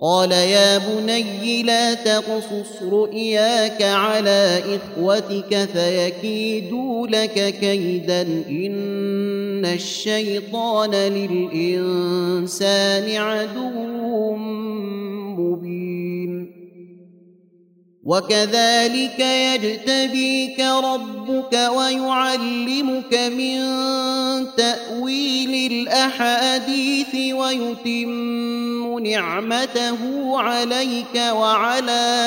قال يا بني لا تقصص رؤياك على إخوتك فيكيدوا لك كيدا إن الشيطان للإنسان عدو مبين وكذلك يجتبيك ربك ويعلمك من تأويل الأحاديث ويتم نعمته عليك وعلى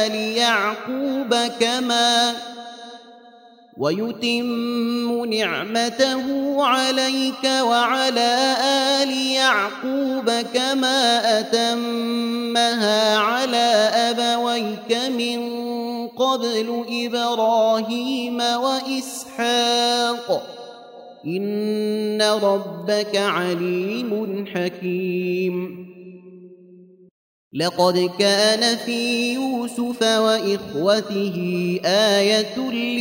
آل يعقوب كما أتمها على أبويك من قبل إبراهيم وإسحاق إن ربك عليم حكيم لقد كان في يوسف وإخوته آية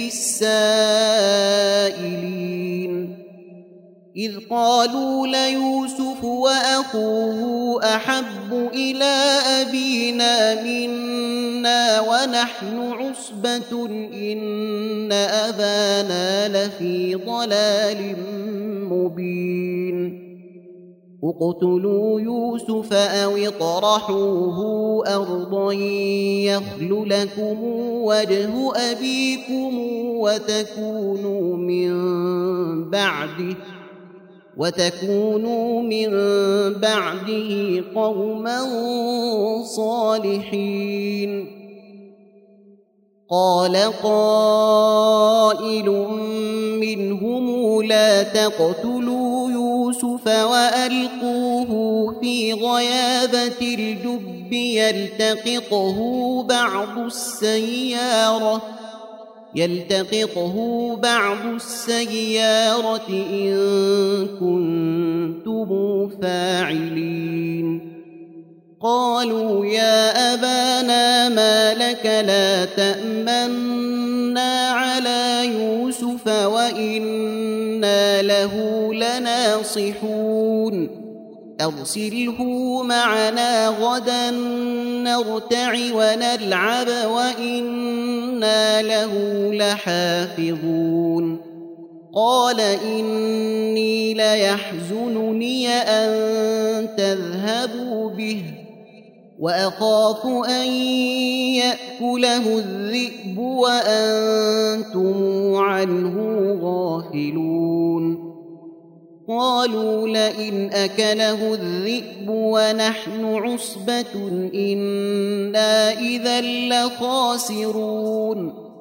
للسائلين إذ قالوا ليوسف وأخوه أحب إلى أبينا منا ونحن عصبة إن أبانا لفي ضلال مبين اقتلوا يوسف أو اطرحوه أرضا يخل لكم وجه أبيكم وتكونوا من بعده قوما صالحين قال قائل منهم لا تقتلوا يوسف وألقوه في غيابة الجب يلتقطه بعض السيارة إن كنتم فاعلين قالوا يا أبانا ما لك لا تأمنا على يوسف وإنا له لناصحون أرسله معنا غدا نرتع ونلعب وإنا له لحافظون قال إني ليحزنني أن تذهبوا به وأخاف أن يأكله الذئب وأنتم عنه غافلون قالوا لئن أكله الذئب ونحن عصبة إنا إذا لخاسرون